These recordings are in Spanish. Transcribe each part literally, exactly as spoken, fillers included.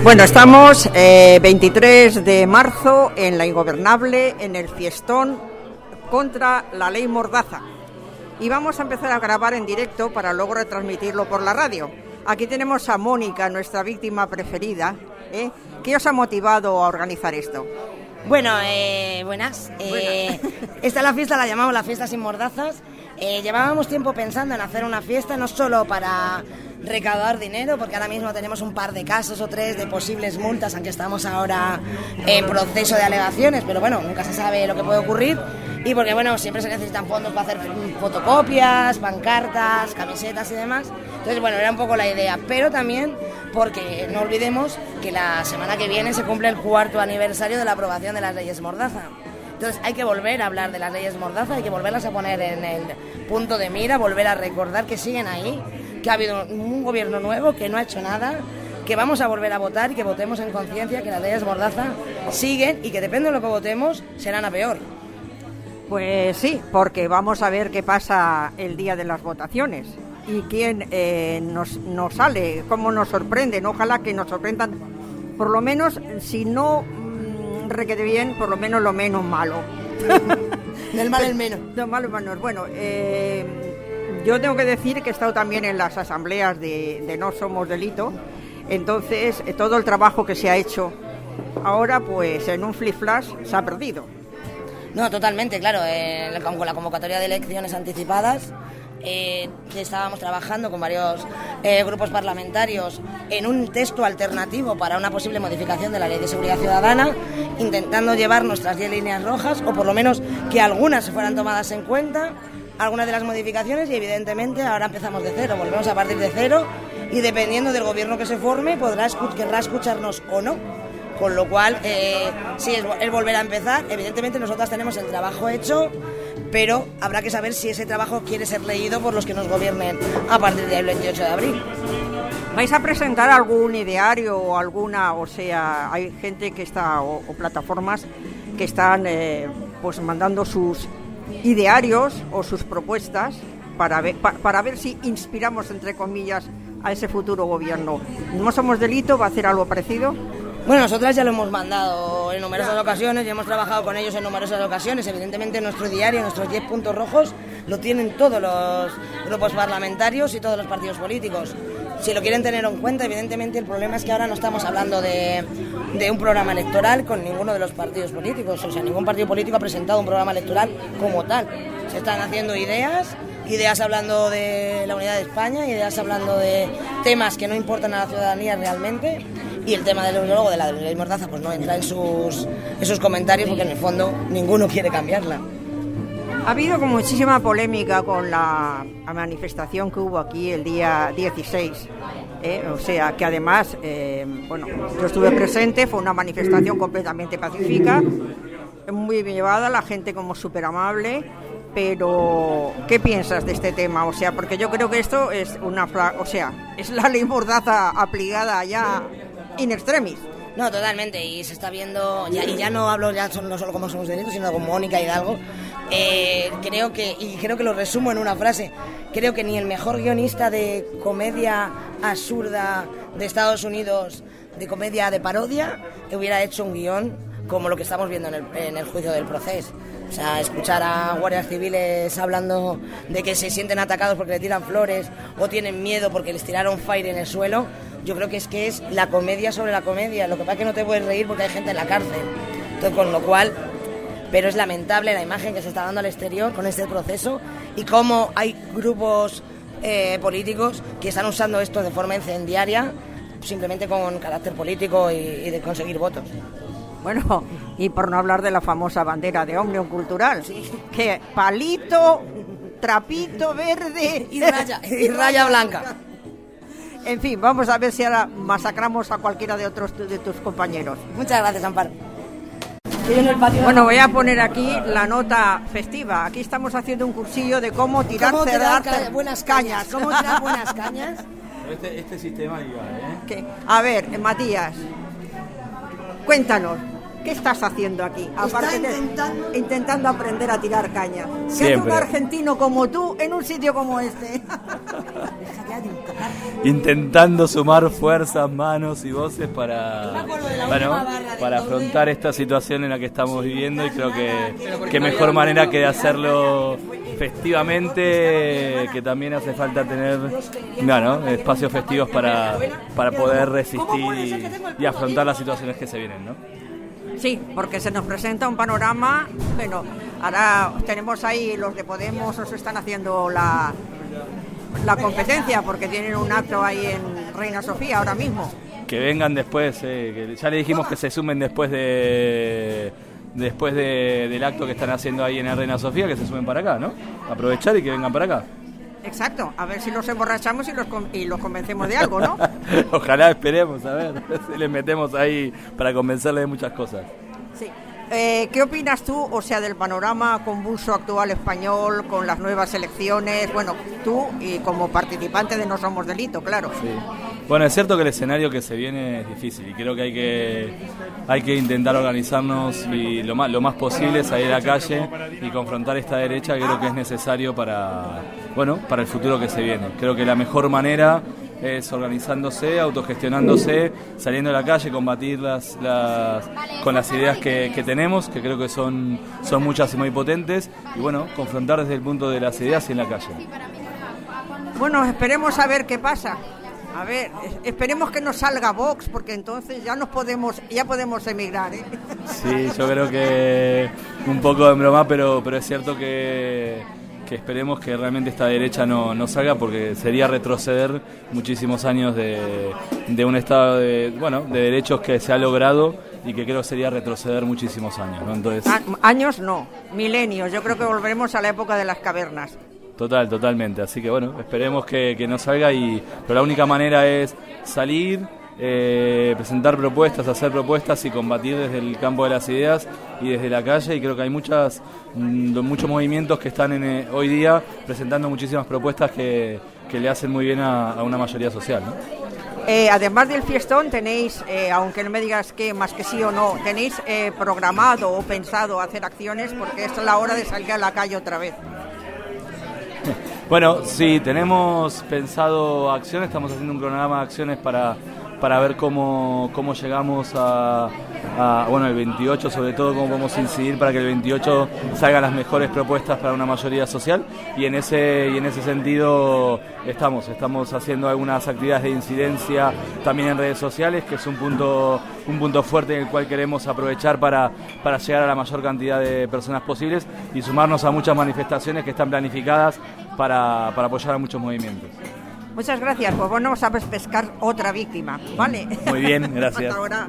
Bueno, estamos eh, veintitrés de marzo en La Ingobernable, en el fiestón contra la ley Mordaza. Y vamos a empezar a grabar en directo para luego retransmitirlo por la radio. Aquí tenemos a Mónica, nuestra víctima preferida. ¿eh? ¿Qué os ha motivado a organizar esto? Bueno, eh, buenas. Eh, esta la fiesta la llamamos la fiesta sin mordazas. Eh, llevábamos tiempo pensando en hacer una fiesta, no solo para recaudar dinero, porque ahora mismo tenemos un par de casos o tres de posibles multas, aunque estamos ahora en proceso de alegaciones, pero bueno, nunca se sabe lo que puede ocurrir, y porque bueno, siempre se necesitan fondos para hacer fotocopias, pancartas, camisetas y demás. Entonces bueno, era un poco la idea, pero también porque no olvidemos que la semana que viene se cumple el cuarto aniversario de la aprobación de las leyes Mordaza. Entonces hay que volver a hablar de las leyes Mordaza, hay que volverlas a poner en el punto de mira, volver a recordar que siguen ahí, que ha habido un gobierno nuevo que no ha hecho nada, que vamos a volver a votar y que votemos en conciencia que las leyes Mordaza siguen y que depende de lo que votemos serán a peor. Pues sí, porque vamos a ver qué pasa el día de las votaciones y quién eh, nos, nos sale, cómo nos sorprenden. Ojalá que nos sorprendan, por lo menos, si no mmm, requete bien, por lo menos lo menos malo. Del mal el menos. Del mal el menos. Bueno, eh... yo tengo que decir que he estado también en las asambleas de, de No Somos Delito, entonces eh, todo el trabajo que se ha hecho ahora, pues en un flip-flash se ha perdido. No, totalmente, claro, eh, con la convocatoria de elecciones anticipadas eh, estábamos trabajando con varios eh, grupos parlamentarios en un texto alternativo para una posible modificación de la Ley de Seguridad Ciudadana, intentando llevar nuestras diez líneas rojas, o por lo menos que algunas se fueran tomadas en cuenta, algunas de las modificaciones, y evidentemente ahora empezamos de cero, volvemos a partir de cero y dependiendo del gobierno que se forme podrá escu- querrá escucharnos o no, con lo cual eh, sí, es, es volver a empezar. Evidentemente nosotras tenemos el trabajo hecho, pero habrá que saber si ese trabajo quiere ser leído por los que nos gobiernen a partir del veintiocho de abril. ¿Vais a presentar algún ideario o alguna, o sea, hay gente que está, o, o plataformas que están eh, pues mandando sus idearios o sus propuestas para ver, pa, para ver si inspiramos, entre comillas, a ese futuro gobierno? ¿No Somos Delito va a hacer algo parecido? Bueno, nosotras ya lo hemos mandado en numerosas ocasiones y hemos trabajado con ellos en numerosas ocasiones. Evidentemente nuestro diario, nuestros diez puntos rojos, lo tienen todos los grupos parlamentarios y todos los partidos políticos. Si lo quieren tener en cuenta, evidentemente el problema es que ahora no estamos hablando de, de un programa electoral con ninguno de los partidos políticos. O sea, ningún partido político ha presentado un programa electoral como tal. Se están haciendo ideas, ideas hablando de la unidad de España, ideas hablando de temas que no importan a la ciudadanía realmente, y el tema del luego de la ley Mordaza pues no entra en sus, en sus comentarios, porque en el fondo ninguno quiere cambiarla. Ha habido como muchísima polémica con la manifestación que hubo aquí el día dieciséis, ¿eh? O sea, que además, eh, bueno, yo estuve presente, fue una manifestación completamente pacífica, muy bien llevada, la gente como súper amable, pero ¿qué piensas de este tema? O sea, porque yo creo que esto es una, o sea, es la ley Mordaza aplicada ya in extremis. No, totalmente, y se está viendo, ya, y ya no hablo ya no solo como Somos Delitos, sino con Mónica Hidalgo. Eh, creo que, y creo que lo resumo en una frase, creo que ni el mejor guionista de comedia absurda de Estados Unidos, de comedia de parodia, hubiera hecho un guión como lo que estamos viendo en el, en el juicio del proceso. O sea, escuchar a guardias civiles hablando de que se sienten atacados porque le tiran flores o tienen miedo porque les tiraron fire en el suelo, yo creo que es que es la comedia sobre la comedia. Lo que pasa es que no te puedes reír porque hay gente en la cárcel. Entonces, con lo cual, pero es lamentable la imagen que se está dando al exterior con este proceso y cómo hay grupos eh, políticos que están usando esto de forma incendiaria, simplemente con carácter político y, y de conseguir votos. Bueno, y por no hablar de la famosa bandera de Òmnium Cultural, sí, que palito, trapito verde y raya, y raya blanca. En fin, vamos a ver si ahora masacramos a cualquiera de otros de tus compañeros. Muchas gracias, Amparo. Bueno, voy a poner aquí la nota festiva. Aquí estamos haciendo un cursillo de cómo tirar, ¿Cómo tirar ca- buenas cañas. ¿Cómo tirar buenas cañas? Este, este sistema iba, ¿eh? ¿Qué? A ver, Matías, cuéntanos, ¿qué estás haciendo aquí? Aparte de intentando... intentando aprender a tirar caña. ¿Qué hace un argentino como tú en un sitio como este? intentando sumar fuerzas, manos y voces para, bueno, para afrontar esta situación en la que estamos viviendo, y creo que, que mejor manera que de hacerlo festivamente, que también hace falta tener, bueno, espacios festivos para, para poder resistir y, y afrontar las situaciones que se vienen, ¿no? Sí, porque se nos presenta un panorama. Bueno, ahora tenemos ahí los de Podemos, nos están haciendo la, la competencia porque tienen un acto ahí en Reina Sofía ahora mismo. Que vengan después, eh, que ya le dijimos que se sumen después de después de, del acto que están haciendo ahí en la Reina Sofía, que se sumen para acá, ¿no? Aprovechar y que vengan para acá. Exacto, a ver si los emborrachamos y los, y los convencemos de algo, ¿no? Ojalá, esperemos, a ver si les metemos ahí para convencerles de muchas cosas. Sí. Eh, ¿Qué opinas tú, o sea, del panorama convulso actual español, con las nuevas elecciones? Bueno, tú y como participante de No Somos Delito, claro. Sí. Bueno, es cierto que el escenario que se viene es difícil y creo que hay que hay que intentar organizarnos y lo más lo más posible, salir a la calle y confrontar esta derecha, que creo que es necesario para, bueno, para el futuro que se viene. Creo que la mejor manera es organizándose, autogestionándose, saliendo a la calle, combatir las, las, con las ideas que, que tenemos, que creo que son, son muchas y muy potentes, y bueno, confrontar desde el punto de las ideas y en la calle. Bueno, esperemos a ver qué pasa. A ver, esperemos que nos salga Vox, porque entonces ya nos podemos, ya podemos emigrar, ¿eh? Sí, yo creo que un poco en broma, pero, pero es cierto que, que esperemos que realmente esta derecha no, no salga, porque sería retroceder muchísimos años de, de un estado de, bueno, de derechos que se ha logrado y que creo que sería retroceder muchísimos años, ¿no? Entonces, años no, milenios. Yo creo que volveremos a la época de las cavernas. Total, totalmente. Así que bueno, esperemos que, que no salga, y pero la única manera es salir, eh, presentar propuestas, hacer propuestas y combatir desde el campo de las ideas y desde la calle. Y creo que hay muchas mm, muchos movimientos que están en, eh, hoy día presentando muchísimas propuestas que, que le hacen muy bien a, a una mayoría social, ¿no? Eh, además del fiestón, tenéis, eh, aunque no me digas que más que sí o no, tenéis eh, programado o pensado hacer acciones, porque esta es la hora de salir a la calle otra vez. Bueno, sí, tenemos pensado acciones, estamos haciendo un cronograma de acciones para, para ver cómo, cómo llegamos a, a, bueno, el veintiocho, sobre todo cómo podemos incidir para que el veintiocho salgan las mejores propuestas para una mayoría social, y en ese, y en ese sentido estamos, estamos haciendo algunas actividades de incidencia también en redes sociales, que es un punto, un punto fuerte en el cual queremos aprovechar para, para llegar a la mayor cantidad de personas posibles y sumarnos a muchas manifestaciones que están planificadas para, para apoyar a muchos movimientos. Muchas gracias, pues bueno, sabes pescar otra víctima, ¿vale? Muy bien, gracias. Hasta ahora.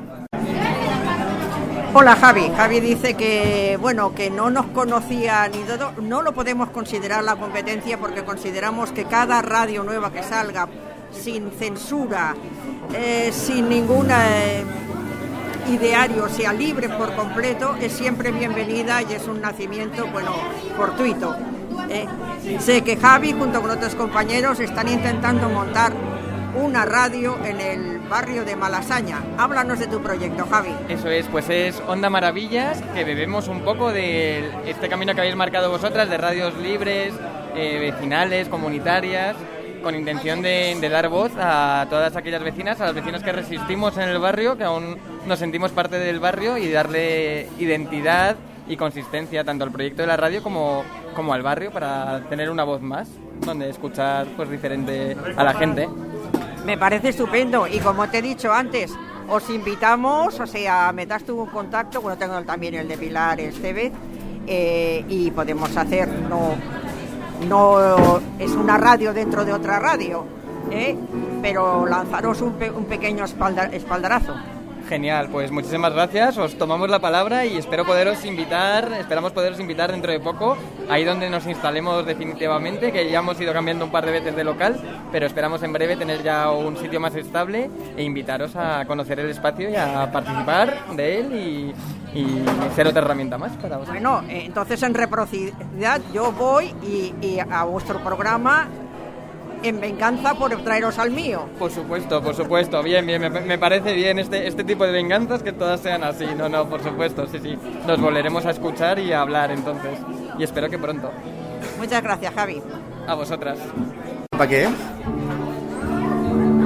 Hola Javi, Javi dice que bueno, que no nos conocía ni todo, no lo podemos considerar la competencia porque consideramos que cada radio nueva que salga, sin censura, eh, sin ningún eh, ideario, sea libre por completo, es siempre bienvenida y es un nacimiento, bueno, fortuito. Eh, sé que Javi junto con otros compañeros están intentando montar una radio en el barrio de Malasaña. Háblanos de tu proyecto, Javi. Eso es, pues es Onda Maravillas, que bebemos un poco de este camino que habéis marcado vosotras, de radios libres, eh, vecinales, comunitarias, con intención de, de dar voz a todas aquellas vecinas, a las vecinas que resistimos en el barrio, que aún nos sentimos parte del barrio, y darle identidad y consistencia tanto al proyecto de la radio como, como al barrio, para tener una voz más, donde escuchar pues diferente a la gente. Me parece estupendo, y como te he dicho antes, os invitamos, o sea, metas tú un contacto, bueno, tengo también el de Pilar Estevez, eh, y podemos hacer, no, no es una radio dentro de otra radio, ¿eh? Pero lanzaros un, pe- un pequeño espalda- espaldarazo. Genial, pues muchísimas gracias, os tomamos la palabra y espero poderos invitar, esperamos poderos invitar dentro de poco, ahí donde nos instalemos definitivamente, que ya hemos ido cambiando un par de veces de local, pero esperamos en breve tener ya un sitio más estable e invitaros a conocer el espacio y a participar de él y, y ser otra herramienta más para vosotros. Bueno, eh, entonces en reciprocidad yo voy y, y a vuestro programa en venganza por traeros al mío. Por supuesto, por supuesto, bien, bien, me, me parece bien este, este tipo de venganzas, que todas sean así, no, no, por supuesto, sí, sí, nos volveremos a escuchar y a hablar entonces, y espero que pronto. Muchas gracias, Javi. A vosotras. ¿Para qué?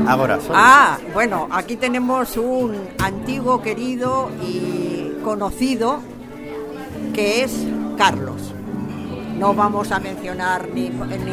Agora Sol. Ah, bueno, aquí tenemos un antiguo, querido y conocido que es Carlos. No vamos a mencionar ni,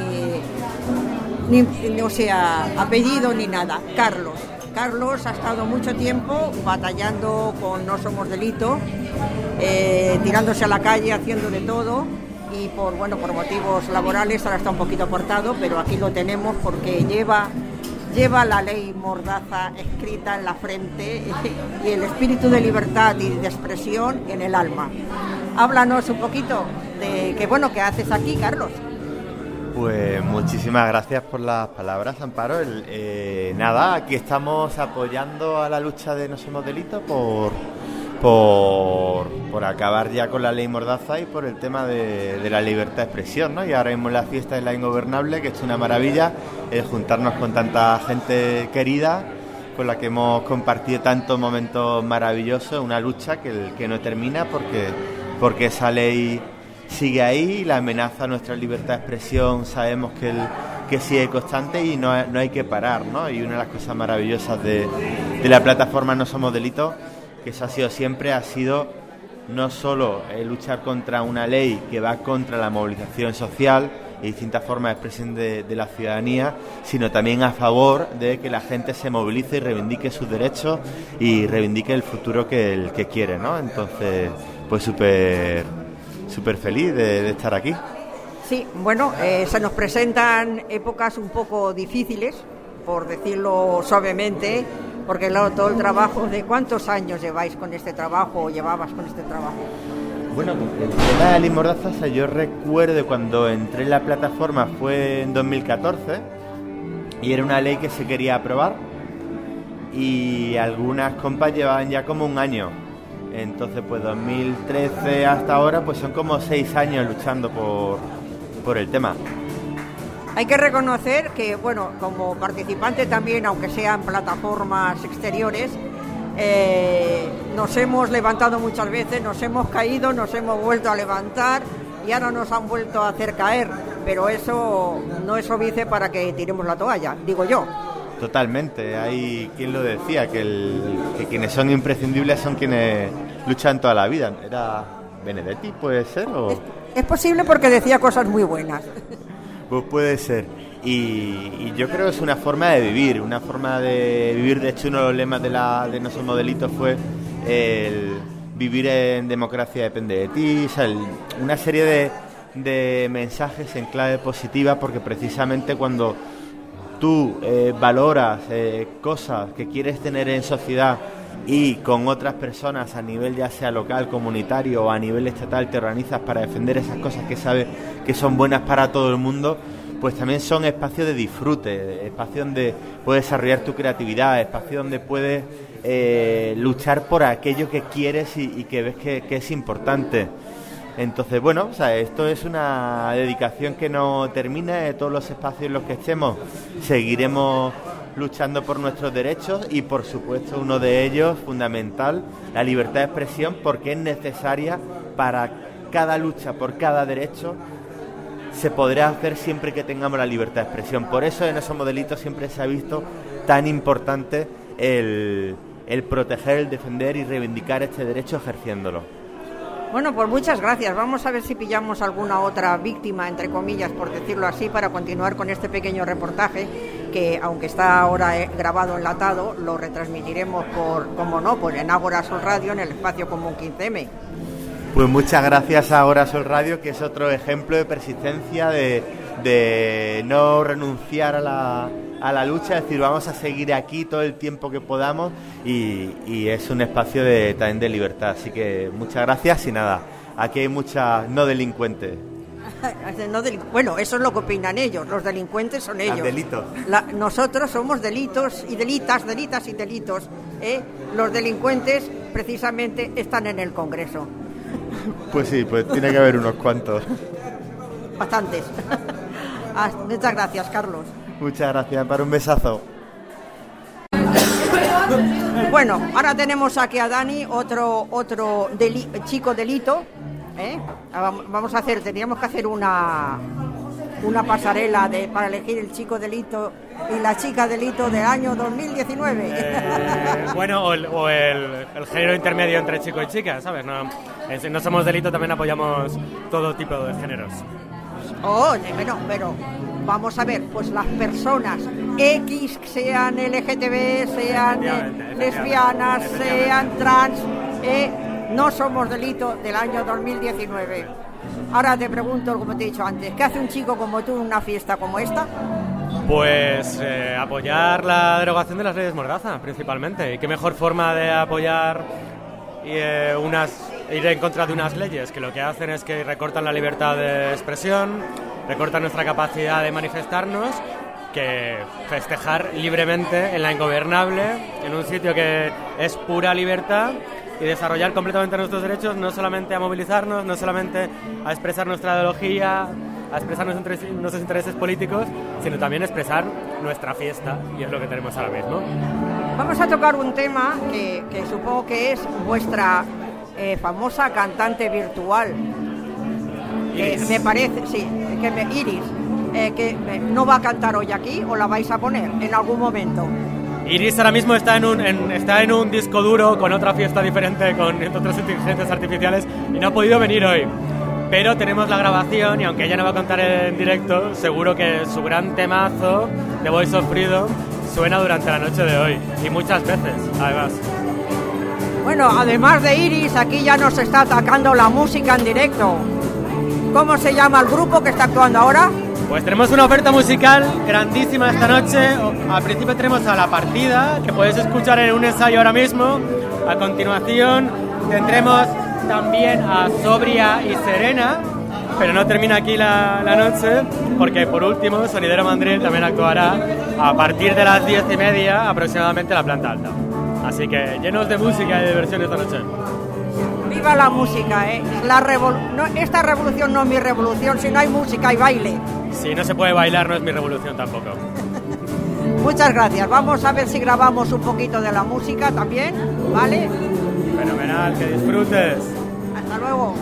ni, ni o sea, apellido ni nada. Carlos. Carlos ha estado mucho tiempo batallando con No Somos Delito, eh, tirándose a la calle, haciendo de todo, y por bueno por motivos laborales ahora está un poquito cortado, pero aquí lo tenemos porque lleva lleva la ley Mordaza escrita en la frente y el espíritu de libertad y de expresión en el alma. Háblanos un poquito de qué bueno que haces aquí, Carlos. Pues muchísimas gracias por las palabras, Amparo. El, eh, nada, aquí estamos apoyando a la lucha de No Somos Delito por, por, por acabar ya con la ley Mordaza y por el tema de, de la libertad de expresión, ¿no? Y ahora mismo la fiesta de la Ingobernable, que es una maravilla, es juntarnos con tanta gente querida, con la que hemos compartido tantos momentos maravillosos, una lucha que, que no termina porque, porque esa ley sigue ahí, la amenaza a nuestra libertad de expresión sabemos que, el, que sigue constante y no, no hay que parar, ¿no? Y una de las cosas maravillosas de, de la plataforma No Somos Delito, que eso ha sido siempre, ha sido no solo eh, luchar contra una ley que va contra la movilización social y distintas formas de expresión de, de la ciudadanía, sino también a favor de que la gente se movilice y reivindique sus derechos y reivindique el futuro que, el que quiere, ¿no? Entonces, pues súper... súper feliz de, de estar aquí. Sí, bueno, eh, se nos presentan épocas un poco difíciles, por decirlo suavemente, porque claro, todo el trabajo, ¿de cuántos años lleváis con este trabajo o llevabas con este trabajo? Bueno, el tema de la ley Mordaza, o sea, yo recuerdo cuando entré en la plataforma fue en dos mil catorce y era una ley que se quería aprobar y algunas compas llevaban ya como un año. Entonces, pues dos mil trece hasta ahora, pues son como seis años luchando por, por el tema. Hay que reconocer que, bueno, como participante también, aunque sean plataformas exteriores, eh, nos hemos levantado muchas veces, nos hemos caído, nos hemos vuelto a levantar y ahora nos han vuelto a hacer caer. Pero eso no es obvio para que tiremos la toalla, digo yo. Totalmente, hay quien lo decía, que, el, que quienes son imprescindibles son quienes luchan toda la vida. ¿Era Benedetti, puede ser? O... Es, es posible porque decía cosas muy buenas. Pues puede ser. Y, y yo creo que es una forma de vivir, una forma de vivir. De hecho, uno de los lemas de, la, de No Somos Delito fue el vivir en democracia depende de ti, o sea, el, una serie de, de mensajes en clave positiva, porque precisamente cuando tú eh, valoras eh, cosas que quieres tener en sociedad y con otras personas a nivel ya sea local, comunitario o a nivel estatal te organizas para defender esas cosas que sabes que son buenas para todo el mundo, pues también son espacios de disfrute, espacios donde puedes desarrollar tu creatividad, espacios donde puedes eh, luchar por aquello que quieres y, y que ves que, que es importante. Entonces, bueno, o sea, esto es una dedicación que no termina. De todos los espacios en los que estemos seguiremos luchando por nuestros derechos y, por supuesto, uno de ellos, fundamental, la libertad de expresión, porque es necesaria para cada lucha por cada derecho. Se podrá hacer siempre que tengamos la libertad de expresión. Por eso en esos modelitos siempre se ha visto tan importante el, el proteger, el defender y reivindicar este derecho ejerciéndolo. Bueno, pues muchas gracias. Vamos a ver si pillamos alguna otra víctima, entre comillas, por decirlo así, para continuar con este pequeño reportaje que, aunque está ahora grabado, enlatado, lo retransmitiremos por, como no, pues en Ágora Sol Radio, en el espacio común quince eme. Pues muchas gracias a Ágora Sol Radio, que es otro ejemplo de persistencia, de, de no renunciar a la, a la lucha, es decir, vamos a seguir aquí todo el tiempo que podamos y, y es un espacio de, también de libertad. Así que muchas gracias y nada, aquí hay muchas no delincuentes. No del, bueno, eso es lo que opinan ellos, los delincuentes son ellos. Los delitos. La, nosotros somos delitos y delitas, delitas y delitos. ¿eh? Los delincuentes precisamente están en el Congreso. Pues sí, pues tiene que haber unos cuantos. Bastantes. Muchas gracias, Carlos. Muchas gracias, para un besazo. Bueno, ahora tenemos aquí a Dani, otro otro deli- chico delito. ¿eh? Vamos a hacer, teníamos que hacer una una pasarela de, para elegir el chico delito y la chica delito del año dos mil diecinueve. Eh, bueno, o, el, o el, el género intermedio entre chico y chica, ¿sabes? No, en No Somos Delito también apoyamos todo tipo de géneros. Oh, bueno, pero vamos a ver, pues las personas X, sean L G T B, sean eh, lesbianas, sean trans, eh, No Somos Delito del año dos mil diecinueve. Ahora te pregunto, como te he dicho antes, ¿qué hace un chico como tú en una fiesta como esta? Pues eh, apoyar la derogación de las leyes Mordaza, principalmente. ¿Y qué mejor forma de apoyar eh, unas, ir en contra de unas leyes que lo que hacen es que recortan la libertad de expresión, recortan nuestra capacidad de manifestarnos, que festejar libremente en la ingobernable, en un sitio que es pura libertad, y desarrollar completamente nuestros derechos, no solamente a movilizarnos, no solamente a expresar nuestra ideología, a expresar nuestros, nuestros intereses políticos, sino también expresar nuestra fiesta, y es lo que tenemos ahora mismo. Vamos a tocar un tema que, que supongo que es vuestra eh, famosa cantante virtual. Que me parece, sí, que me, Iris, eh, que me, no va a cantar hoy aquí, o la vais a poner en algún momento. Iris ahora mismo está en un en, está en un disco duro con otra fiesta diferente, con otras inteligencias artificiales, y no ha podido venir hoy. Pero tenemos la grabación, y aunque ella no va a cantar en directo, seguro que su gran temazo de Voice of Freedom suena durante la noche de hoy, y muchas veces, además. Bueno, además de Iris, aquí ya nos está atacando la música en directo. ¿Cómo se llama el grupo que está actuando ahora? Pues tenemos una oferta musical grandísima esta noche. Al principio tenemos a La Partida, que podéis escuchar en un ensayo ahora mismo. A continuación tendremos también a Sobria y Serena, pero no termina aquí la, la noche, porque por último Sonidero Mandril también actuará a partir de las diez y media aproximadamente en la planta alta. Así que llenos de música y de diversión esta noche. ¡Viva la música! ¿eh? La revol- no, esta revolución no es mi revolución, si no hay música y baile. Si no se puede bailar, no es mi revolución tampoco. Muchas gracias. Vamos a ver si grabamos un poquito de la música también, ¿vale? Fenomenal, que disfrutes. Hasta luego.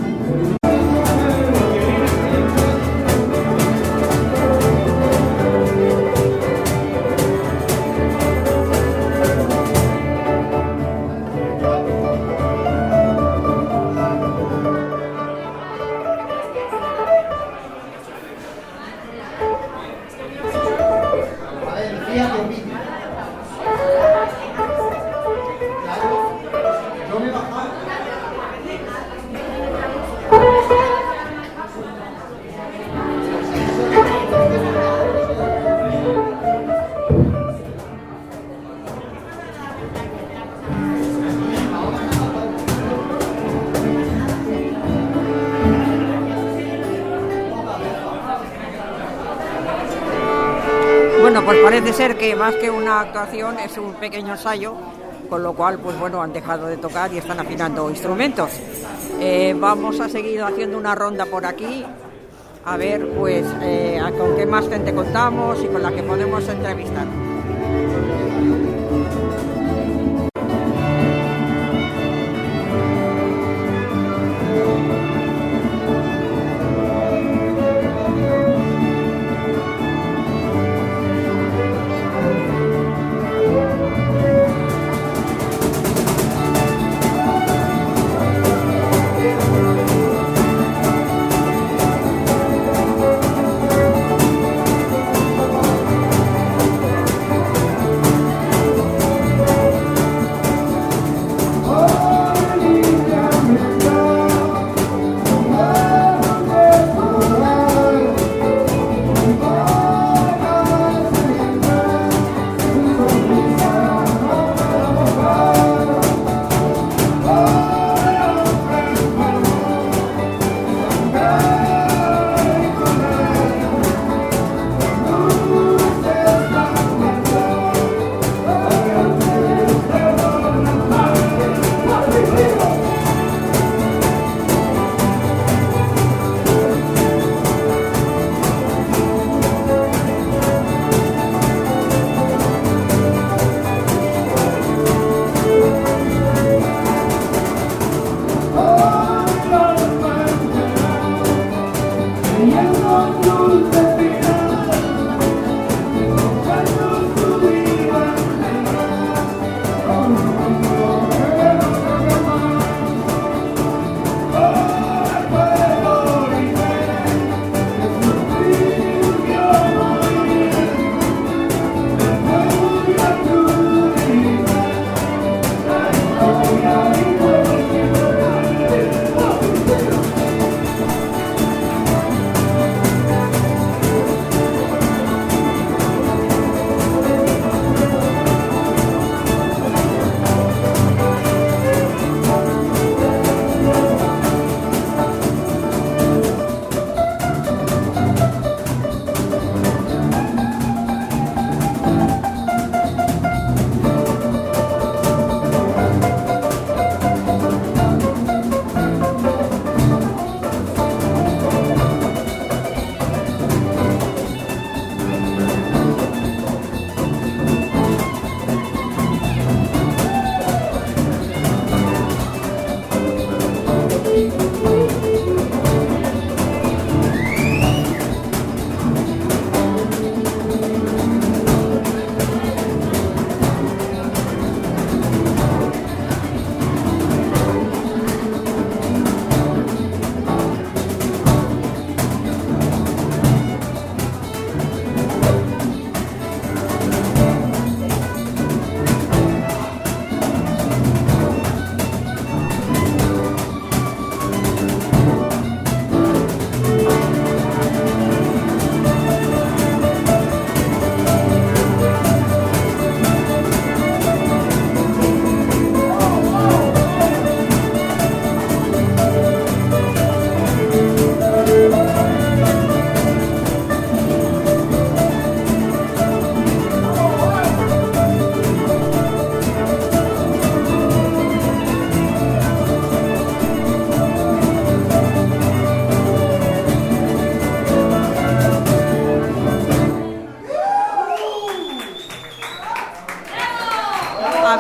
Bueno, pues parece ser que más que una actuación es un pequeño ensayo, con lo cual, pues bueno, han dejado de tocar y están afinando instrumentos. Eh, vamos a seguir haciendo una ronda por aquí, a ver, pues, eh, con qué más gente contamos y con la que podemos entrevistar.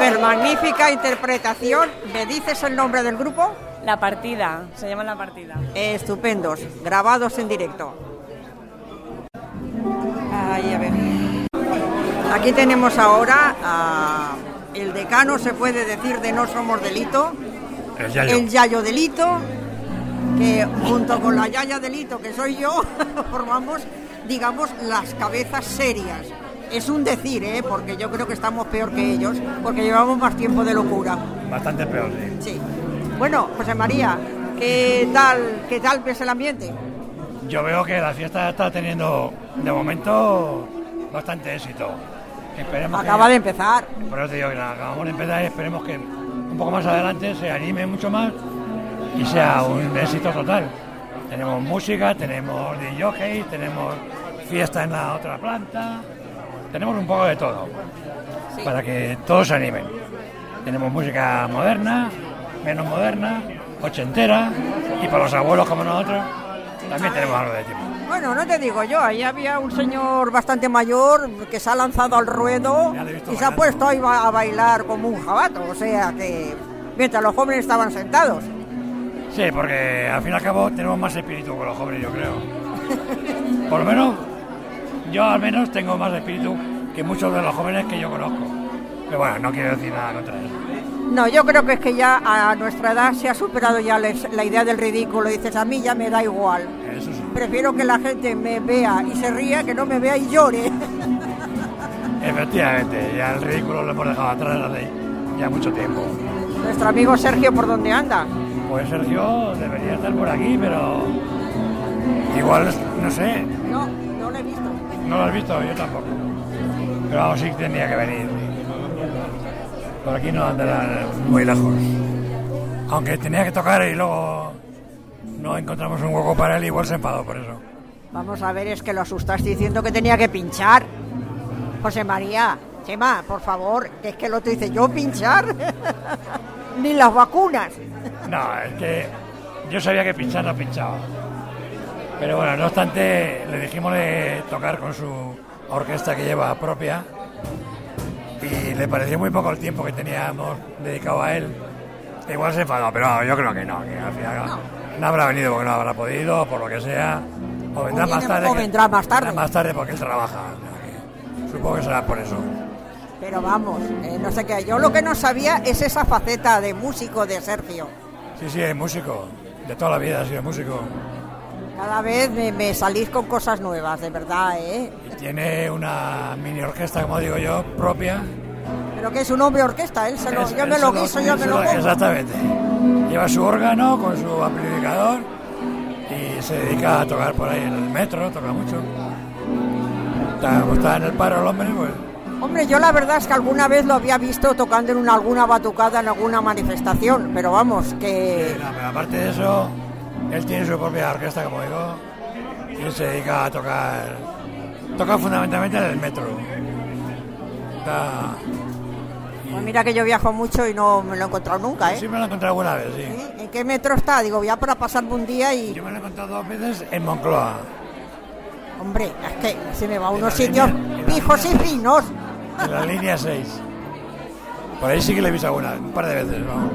ver, magnífica interpretación. ¿Me dices el nombre del grupo? La Partida, se llama La Partida. Eh, estupendos, grabados en directo. Ahí, a ver. Aquí tenemos ahora a el decano, se puede decir, de No Somos Delito, el Yayo, el Yayo Delito, que junto con la Yaya Delito, que soy yo, formamos, digamos, las cabezas serias. Es un decir, ¿eh? Porque yo creo que estamos peor que ellos, porque llevamos más tiempo de locura. Bastante peor, sí. Sí. Bueno, José María, ¿qué tal, qué tal ves el ambiente? Yo veo que la fiesta está teniendo, de momento, bastante éxito. Esperemos Acaba que, de empezar. Por eso te digo que nada, acabamos de empezar y esperemos que un poco más adelante se anime mucho más y sea un éxito total. Tenemos música, tenemos D J, tenemos fiesta en la otra planta, tenemos un poco de todo, sí, para que todos se animen. Tenemos música moderna, menos moderna, ochentera, y para los abuelos como nosotros también tenemos algo de tiempo. Bueno, no te digo yo, ahí había un señor bastante mayor que se ha lanzado al ruedo y bailando. Se ha puesto ahí a bailar como un jabato, o sea que mientras los jóvenes estaban sentados. Sí, porque al fin y al cabo tenemos más espíritu que los jóvenes, yo creo. Por lo menos, yo al menos tengo más espíritu que muchos de los jóvenes que yo conozco. Pero bueno, no quiero decir nada contra eso. No, yo creo que es que ya a nuestra edad se ha superado ya les, la idea del ridículo. Dices, a mí ya me da igual. Eso sí. Prefiero que la gente me vea y se ría, que no me vea y llore. Efectivamente, ya el ridículo lo hemos dejado atrás hace ya mucho tiempo. Nuestro amigo Sergio, ¿por dónde anda? Pues Sergio debería estar por aquí, pero igual, no sé. No, no lo he visto. No lo has visto, yo tampoco. Pero vamos, sí tendría que venir. Por aquí no andará muy lejos. Aunque tenía que tocar y luego no encontramos un hueco para él, igual se enfadó por eso. Vamos a ver, es que lo asustaste diciendo que tenía que pinchar. José María, Chema, por favor, que es que lo te dice yo pinchar. Ni las vacunas. No, es que yo sabía que pinchar no pinchaba. Pero bueno, no obstante, le dijimos de tocar con su orquesta que lleva propia. Y le pareció muy poco el tiempo que teníamos dedicado a él. Igual se enfadó, pero yo creo que no, que al final no, no habrá venido porque no habrá podido, por lo que sea. O vendrá o viene, más tarde. O vendrá más tarde. Vendrá más tarde porque él trabaja. Que supongo que será por eso. Pero vamos, eh, no sé qué. Yo lo que no sabía es esa faceta de músico de Sergio. Sí, sí, es músico. De toda la vida ha sido músico. Cada vez me, me salís con cosas nuevas, de verdad, ¿eh? Y tiene una mini orquesta, como digo yo, propia. Pero que es un hombre orquesta, él se lo, es, yo me lo quiso, yo me lo pongo. Exactamente. Lleva su órgano con su amplificador y se dedica a tocar por ahí en el metro, toca mucho. Está, está en el paro el hombre, pues. Hombre, yo la verdad es que alguna vez lo había visto tocando en una, alguna batucada, en alguna manifestación, pero vamos, que... Sí, no, pero aparte de eso, él tiene su propia orquesta, como digo, y él se dedica a tocar, toca fundamentalmente en el metro. Está... Pues mira que yo viajo mucho y no me lo he encontrado nunca, ¿eh? Sí, me lo he encontrado alguna vez, sí. ¿Sí? ¿En qué metro está? Digo, ya para pasarme un día y... Yo me lo he encontrado dos veces en Moncloa. Hombre, es que se me va a unos sitios pijos y finos. En la línea seis. Por ahí sí que le he visto alguna, un par de veces,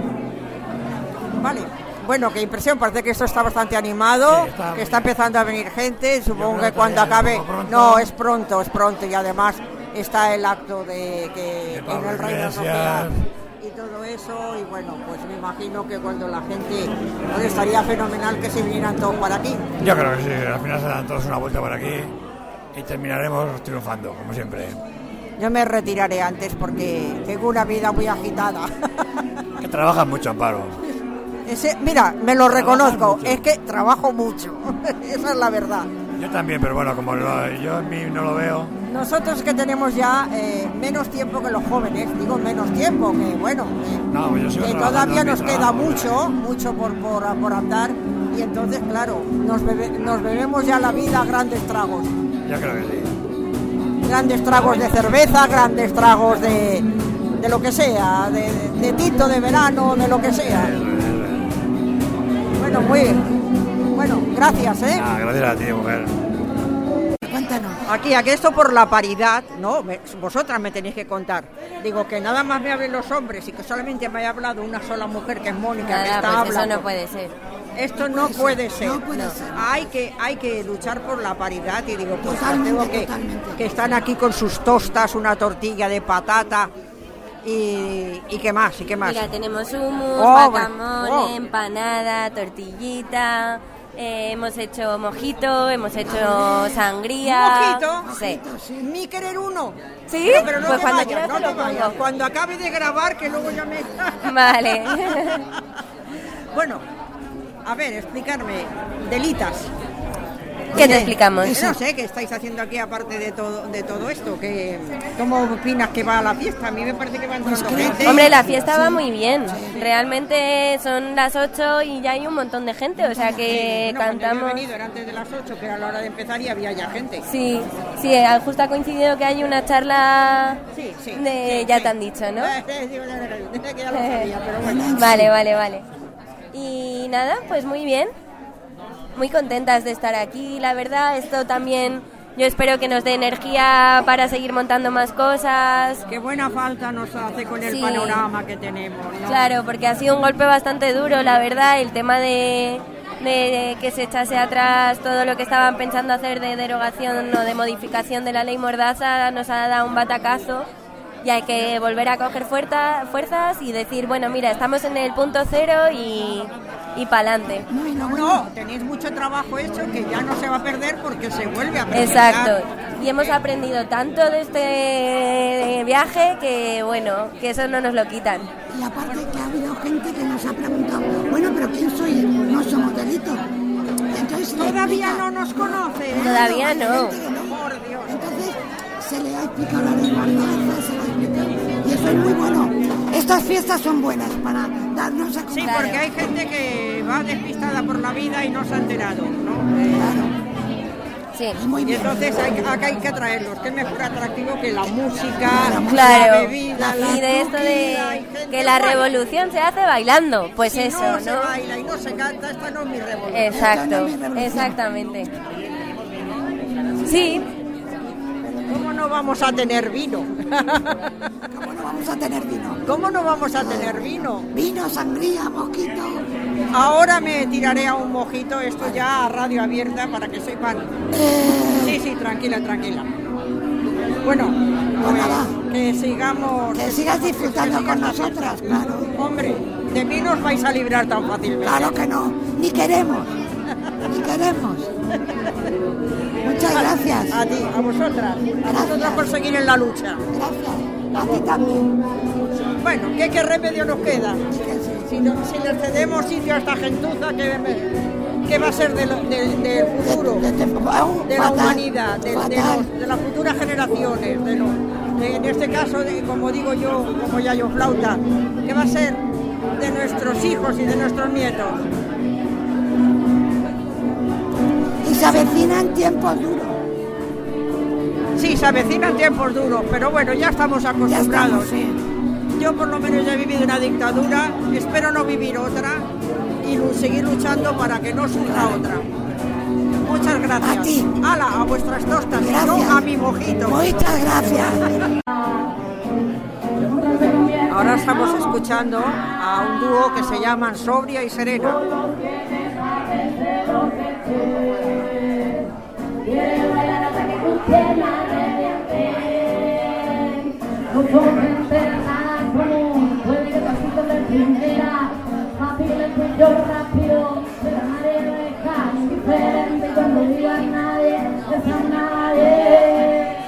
¿no? Vale. Bueno, qué impresión, parece que esto está bastante animado, sí, está que está empezando a venir gente, supongo que que cuando acabe... No, es pronto, es pronto, y además está el acto de que de en el Reino Social y todo eso, y bueno, pues me imagino que cuando la gente... Pues estaría fenomenal que se vinieran todos para aquí. Yo creo que sí, al final se dan todos una vuelta por aquí y terminaremos triunfando, como siempre. Yo me retiraré antes porque tengo una vida muy agitada. Que trabajas mucho, Amparo. Ese, mira, me lo reconozco, es que trabajo mucho, esa es la verdad. Yo también, pero bueno, como lo, yo en mí no lo veo. Nosotros que tenemos ya eh, menos tiempo que los jóvenes, digo menos tiempo, que bueno, eh, no, yo sigo que todavía nos queda trabajo, mucho, mucho por, por, por andar, y entonces, claro, nos, bebe, nos bebemos ya la vida a grandes tragos. Yo creo que sí. Grandes tragos de cerveza, grandes tragos de, de lo que sea, de, de tinto de verano, de lo que sea. Bueno, muy bien. Bueno, gracias, ¿eh? Ah, gracias a ti, mujer. Cuéntanos. Aquí, aquí esto por la paridad, ¿no? Me, vosotras me tenéis que contar. Digo, que nada más me hablen los hombres y que solamente me haya hablado una sola mujer, que es Mónica, nada, que está pues hablando. Eso no puede ser. Esto no puede ser. No puede ser. Hay que, hay que luchar por la paridad y digo, pues Totalmente, tengo que, totalmente. que están aquí con sus tostas, una tortilla de patata y, y qué más, y qué más. Mira, tenemos hummus, Oh, guacamole, oh. empanada, tortillita, eh, hemos hecho mojito, hemos hecho sangría. ¿Mojito? Sí. Ni querer uno. ¿Sí? No, pero no Pues te cuando vayas, quieras no te te lo vayas. pongo. Cuando acabe de grabar, que luego ya me... Vale. Bueno, a ver, explicarme, Delitas. ¿Qué te explicamos? No sé, ¿qué estáis haciendo aquí aparte de todo de todo esto? ¿Qué, ¿Cómo opinas que va la fiesta? A mí me parece que va entrando gente. Hombre, la fiesta va muy bien. Realmente son las ocho y ya hay un montón de gente, o sea que Bueno, cuando yo cantamos. he venido era antes de las ocho, que era la hora de empezar y había ya gente. Sí, sí, eh, justo ha coincidido que hay una charla Sí, sí, de, sí, ya sí. te han dicho, ¿no? Eh, digo, ya, ya, ya, que ya lo sabía, pero bueno. Vale, vale, vale. Y nada, pues muy bien. Muy contentas de estar aquí, la verdad. Esto también yo espero que nos dé energía para seguir montando más cosas. Qué buena falta nos hace con el Sí. panorama que tenemos, ¿no? Claro, porque ha sido un golpe bastante duro, la verdad, el tema de, de que se echase atrás todo lo que estaban pensando hacer de derogación o de modificación de la ley Mordaza nos ha dado un batacazo y hay que volver a coger fuerza, fuerzas y decir, bueno, mira, estamos en el punto cero y, y pa'lante. No, no, tenéis mucho trabajo hecho que ya no se va a perder porque se vuelve a presentar. Exacto. Y hemos aprendido tanto de este viaje que, bueno, que eso no nos lo quitan. Y aparte que ha habido gente que nos ha preguntado, bueno, pero ¿quién soy? No somos delitos. Entonces, Todavía no nos conoce. ¿eh? Todavía Hay no. gente que no. Por Dios. Entonces se le ha explicado la ley Mordaza, se le ha explicado. Y eso es muy bueno. Estas fiestas son buenas para darnos a conocer. Sí, porque hay gente que va despistada por la vida y no se ha enterado, ¿no? Eh, Sí. Muy Y bien. entonces hay, acá hay que traerlos, que es mejor atractivo que la música, la Claro, bebida, la y de esto comida, hay de gente- que la bueno, revolución se hace bailando, pues si eso, no se ¿no? baila y no se canta, esta no es mi revolución. Exacto, exactamente. Sí, ¿Cómo no vamos a tener vino? ¿Cómo no vamos a tener vino? ¿Cómo no vamos a tener vino? Vino, sangría, mosquito. Ahora me tiraré a un mojito, esto ya a radio abierta para que sepan. Sí, sí, tranquila, tranquila. Bueno, pues, que sigamos... Que sigas disfrutando sigas con la nosotras, fiesta. claro. Hombre, de mí no os vais a librar tan fácilmente. Claro que no, ni queremos, ni queremos. Muchas gracias. A ti, a vosotras. A vosotras por seguir en la lucha. Gracias. A ti también. Bueno, ¿qué, qué remedio nos queda? Si, no- si le cedemos sitio a esta gentuza, ¿qué, qué va a ser del de, del futuro? De, la fatal, humanidad, de, de fatal. los- de las futuras generaciones. De los, de- en este caso, de, como digo yo, como Yayo Flauta, ¿qué va a ser de nuestros hijos y de nuestros nietos? Y se avecinan tiempos duros. Sí, se avecinan tiempos duros, pero bueno, ya estamos acostumbrados. estamos, sí. Yo por lo menos ya he vivido una dictadura, espero no vivir otra y lu- seguir luchando para que no surja otra. Muchas gracias. A ti. Ala, a vuestras tostas, y Gracias. no a mi mojito. Muchas gracias. Ahora estamos escuchando a un dúo que se llaman Sobria y Serena. Yo rápido, pero nadie me deja indiferente cuando digo a nadie, es a nadie.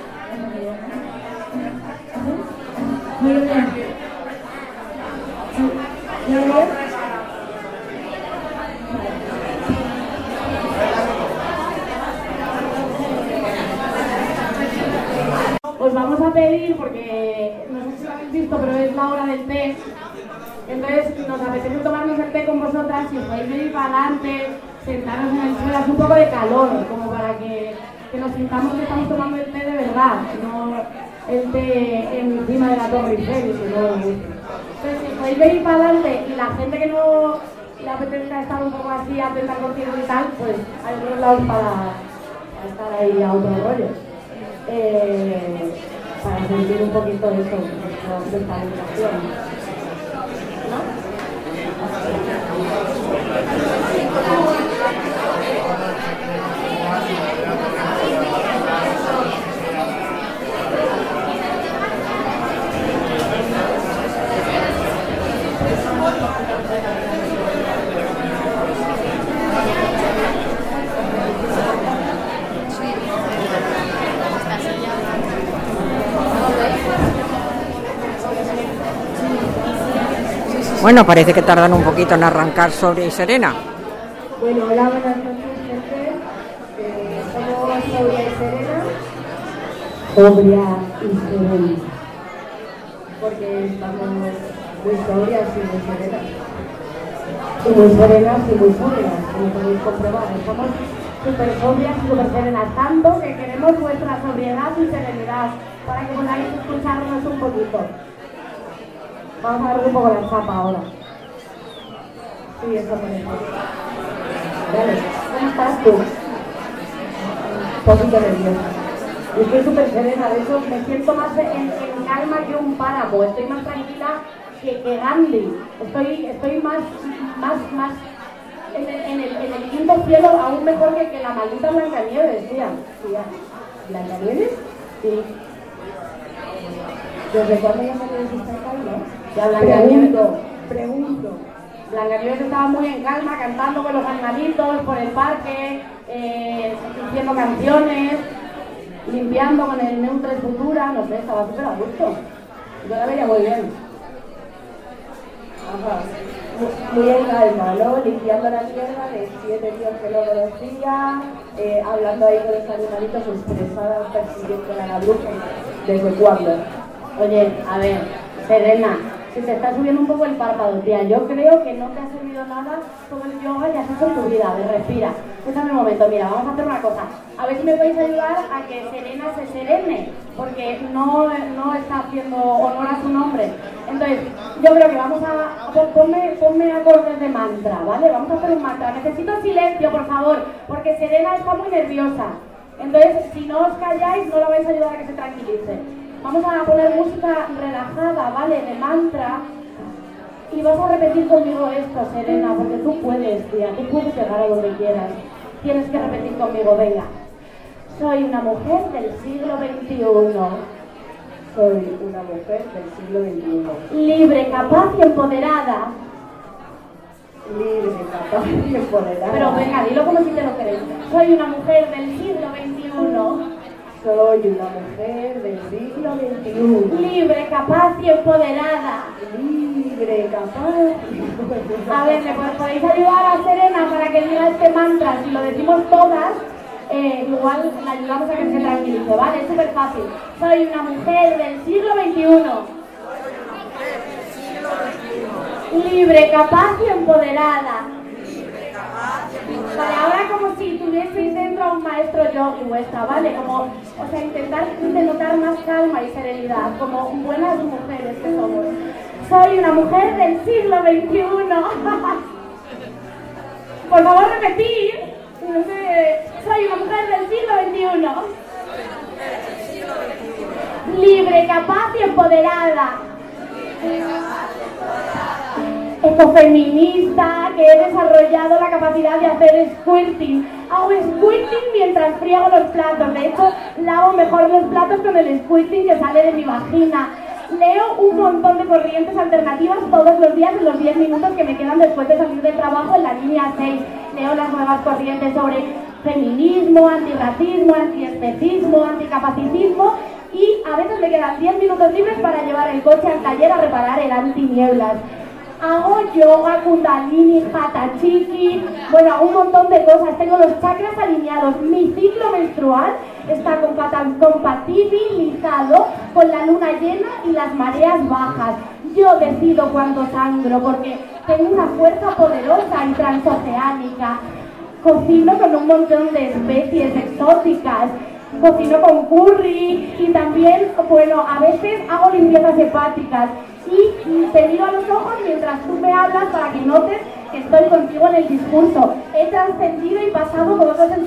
Muy bien. ¿Ya ves? Os vamos a pedir, porque no sé si lo habéis visto, pero es la hora del té. Entonces nos apetece tomarnos el té con vosotras, si os podéis venir para adelante, sentaros en el suelo, hace un poco de calor, como para que, que nos sintamos que estamos tomando el té de verdad, no el té encima de la Torre Eiffel, sino... Entonces si podéis venir para adelante y la gente que no le apetezca estar un poco así, apretar concierto y tal, pues hay otros lados para, a estar ahí a otro rollo. Eh, para sentir un poquito de eso, de esta vibración. ¿No? Bueno, parece que tardan un poquito en arrancar Sobria y Serena. Bueno, hola, buenas noches, gente. Eh, somos Sobria y Serena. Sobria y Serena. Porque estamos muy sobrias y muy serenas. Y muy serenas y muy sobrias, como podéis comprobar. Estamos súper sobrias y súper serenas, tanto que queremos vuestra sobriedad y serenidad para que podáis escucharnos un poquito. Vamos a ver un poco la chapa ahora. Sí, eso parece. Vale, ¿cómo estás tú? Un poquito nerviosa. Yo estoy súper serena, de eso me siento más en, en calma que un páramo. Estoy más tranquila que, que Gandhi. Estoy, estoy más, más, más en el, en, el, en el quinto cielo, aún mejor que, que la maldita Blancanieves, tía. tía. ¿Blancanieves? Sí. ¿Desde cuándo ya sabéis estar calma? Ya Blancanieves, pregunto. Blancanieves estaba muy en calma, cantando con los animalitos por el parque, eh, diciendo canciones, limpiando con el Neutres Futura, no sé, estaba súper a gusto. Yo la veía muy bien. Ajá. Muy, muy en calma, ¿no? Limpiando la tierra de siete tíos que no conocía, eh, hablando ahí con los animalitos, expresada, persiguiendo a la bruja. ¿Desde cuándo? Oye, a ver, Serena, si te está subiendo un poco el párpado, tía, yo creo que no te ha servido nada todo el yoga y has hecho en tu vida. A ver, respira. Escúchame un momento, mira, vamos a hacer una cosa. A ver si me podéis ayudar a que Serena se serene, porque no, no está haciendo honor a su nombre. Entonces, yo creo que vamos a... Ponme, ponme acordes de mantra, ¿vale? Vamos a hacer un mantra. Necesito silencio, por favor, porque Serena está muy nerviosa. Entonces, si no os calláis, no la vais a ayudar a que se tranquilice. Vamos a poner música relajada, ¿vale? De mantra. Y vas a repetir conmigo esto, Serena, porque tú puedes, tía. Tú puedes llegar a donde quieras. Tienes que repetir conmigo, venga. Soy una mujer del siglo veintiuno. Soy una mujer del siglo veintiuno. Libre, capaz y empoderada. Libre, capaz y empoderada. Pero venga, dilo como si te lo crees. Soy una mujer del siglo veintiuno. Soy una mujer del siglo veintiuno. Libre, capaz y empoderada. Libre, capaz y empoderada. A ver, ¿me podéis ayudar a Serena para que diga este mantra? Si lo decimos todas, eh, igual la ayudamos a que se tranquilice, ¿vale? Es súper fácil. Soy una mujer del siglo veintiuno. Libre, capaz y empoderada. Vale, ahora como si tuvieseis dentro a un maestro yogi vuestra, ¿vale? Como, o sea, intentar denotar más calma y serenidad, como buenas mujeres que somos. Soy una mujer del siglo veintiuno. Por favor, repetir. No sé. Soy una mujer del siglo veintiuno. Libre, capaz y empoderada. Ecofeminista, que he desarrollado la capacidad de hacer squirting. Hago squirting mientras friego los platos. De hecho, lavo mejor los platos con el squirting que sale de mi vagina. Leo un montón de corrientes alternativas todos los días en los diez minutos que me quedan después de salir del trabajo en la línea seis. Leo las nuevas corrientes sobre feminismo, antirracismo, antiespecismo, anticapacitismo y a veces me quedan diez minutos libres para llevar el coche al taller a reparar el antinieblas. Hago yoga, kundalini, hatha chiki, bueno, un montón de cosas. Tengo los chakras alineados. Mi ciclo menstrual está compatibilizado con la luna llena y las mareas bajas. Yo decido cuándo sangro porque tengo una fuerza poderosa y transoceánica. Cocino con un montón de especies exóticas. Cocino con curry y también, bueno, a veces hago limpiezas hepáticas. Y te miro a los ojos mientras tú me hablas para que notes que estoy contigo en el discurso. He trascendido y pasado con otros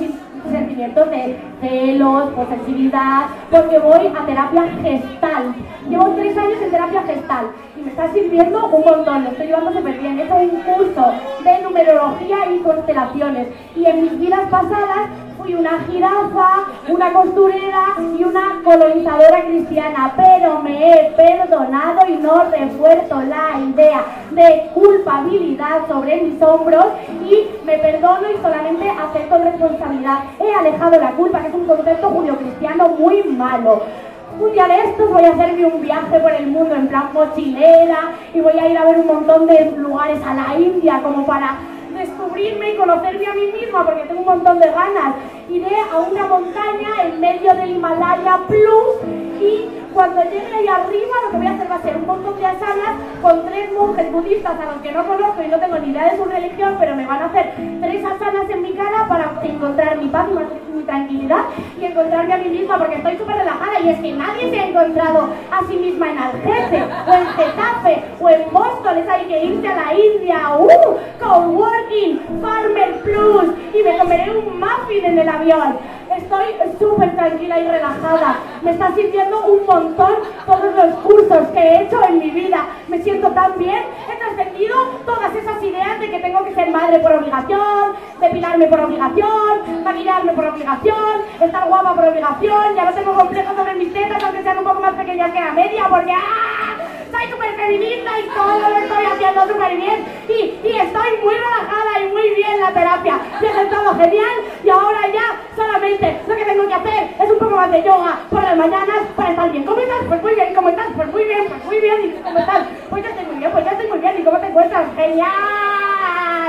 sentimientos de celos, posesividad, porque voy a terapia gestal. Llevo tres años en terapia gestal y me está sirviendo un montón, lo estoy llevando súper bien. He hecho un curso de numerología y constelaciones y en mis vidas pasadas fui una jirafa, una costurera y una colonizadora cristiana, pero me he perdonado y no refuerzo la idea de culpabilidad sobre mis hombros y me perdono y solamente acepto responsabilidad. He alejado la culpa, que es un concepto judio-cristiano muy malo. Un día de estos voy a hacerme un viaje por el mundo en plan mochilera y voy a ir a ver un montón de lugares a la India como para descubrirme y conocerme a mí misma porque tengo un montón de ganas. Iré a una montaña en medio del Himalaya Plus y cuando llegue ahí arriba lo que voy a hacer va a ser un montón de asanas con tres monjes budistas a los que no conozco y no tengo ni idea de su religión, pero me van a hacer tres asanas en mi cara para encontrar mi paz y mi tranquilidad y encontrarme a mí misma porque estoy súper relajada y es que nadie se ha encontrado a sí misma en Algete o en Getafe o en Móstoles. Hay que irse a la India, ¡uh! Coworking, Farmer Plus y me comeré un muffin en el avión. Estoy súper tranquila y relajada. Me está sirviendo un montón todos los cursos que he hecho en mi vida. Me siento tan bien. He trascendido todas esas ideas de que tengo que ser madre por obligación, depilarme por obligación, maquillarme por obligación, estar guapa por obligación. Ya no tengo complejos sobre mis tetas, aunque sean un poco más pequeñas que la media, porque ¡ah! Soy súper feminista y todo lo estoy haciendo súper bien. Y, y estoy muy relajada y muy bien la terapia. Me ha estado genial y ahora ya solamente lo que tengo que hacer es un poco más de yoga por las mañanas para estar bien. ¿Cómo estás? Pues muy bien. ¿Cómo estás? Pues muy bien. Pues muy bien. ¿Y cómo estás? Pues ya estoy muy bien. Pues ya estoy muy bien. ¿Y cómo te encuentras? ¡Genial!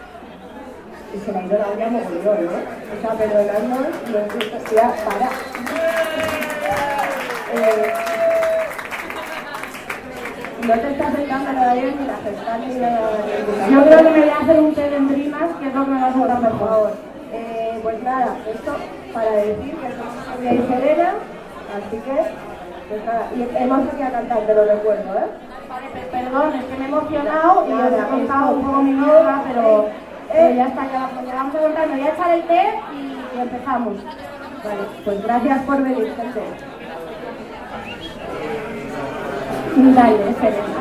Y se me ha ido la olla mogollón, ¿no? O sea, perdonadnos, no es ya para. Eh, no te está acercando la de ni la gestal ni la de... Yo creo que me voy a hacer un té de endrinas, que es lo que me va a sobrar mejor. Por favor. Eh, pues nada, esto para decir que somos Sonia y Serena, así que, pues nada, y hemos venido a cantar, te lo recuerdo, ¿eh? Vale, perdón, es que me he emocionado y os he contado un poco mi mierda, pero, pero ya está, ya, ya vamos a contar, me voy a echar el té y empezamos. Vale, pues gracias por venir, gente. Dale, Serena.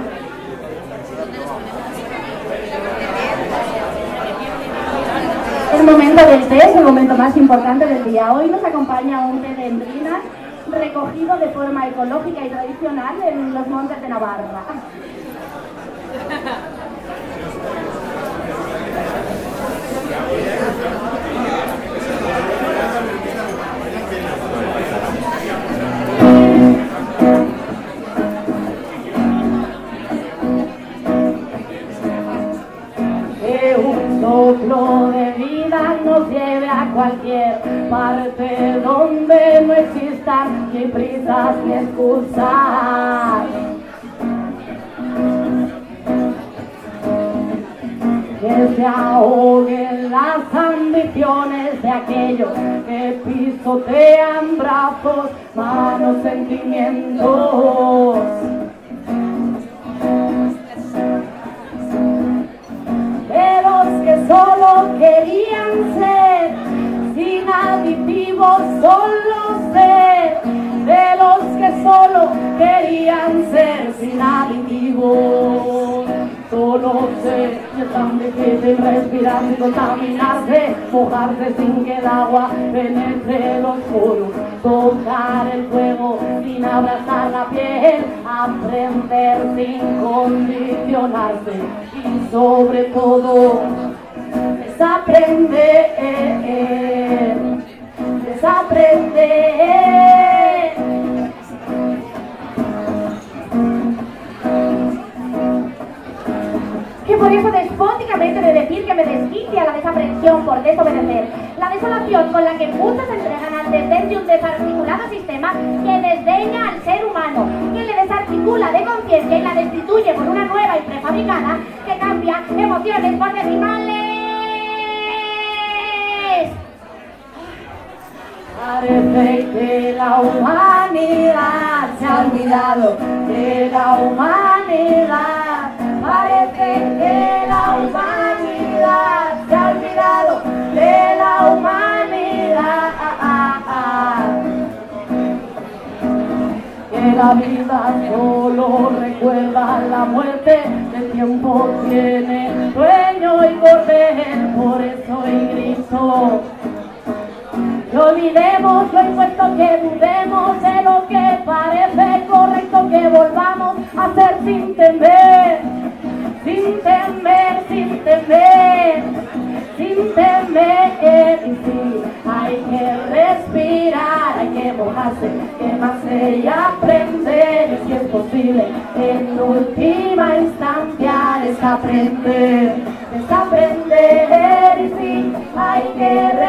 El momento del té es el momento más importante del día. Hoy nos acompaña un té de endrinas recogido de forma ecológica y tradicional en los montes de Navarra. Soplo de vida nos lleve a cualquier parte donde no existan ni prisas ni excusas. Que se ahoguen las ambiciones de aquellos que pisotean brazos, manos, sentimientos. De los que solo querían ser, sin aditivos, solo ser. De los que solo querían ser, sin aditivos, solo ser. Es tan difícil respirar sin contaminarse, mojarse sin que el agua penetre los poros, tocar el fuego sin abrazar la piel, aprender sin condicionarse y sobre todo desaprender, desaprender. Que por eso despóticamente de decir que me desquicia la desaprensión por desobedecer, la desolación con la que muchos se entregan al desdén de un desarticulado sistema que desdeña al ser humano, que le desarticula de conciencia y la destituye por una nueva y prefabricada que cambia emociones por decimales. Parece que la humanidad se ha olvidado de la humanidad. Parece que la humanidad se ha olvidado de la humanidad. la vida solo recuerda la muerte, el tiempo tiene dueño y cordel, por eso y grito. Que olvidemos lo impuesto, que dudemos de lo que parece correcto, que volvamos a hacer sin temer, sin temer, sin temer, sin temer. Y sí, hay que respirar, hay que mojarse, quemarse y aprender. Y si es posible, en última instancia, es aprender, es aprender. Y sí, hay que respirar.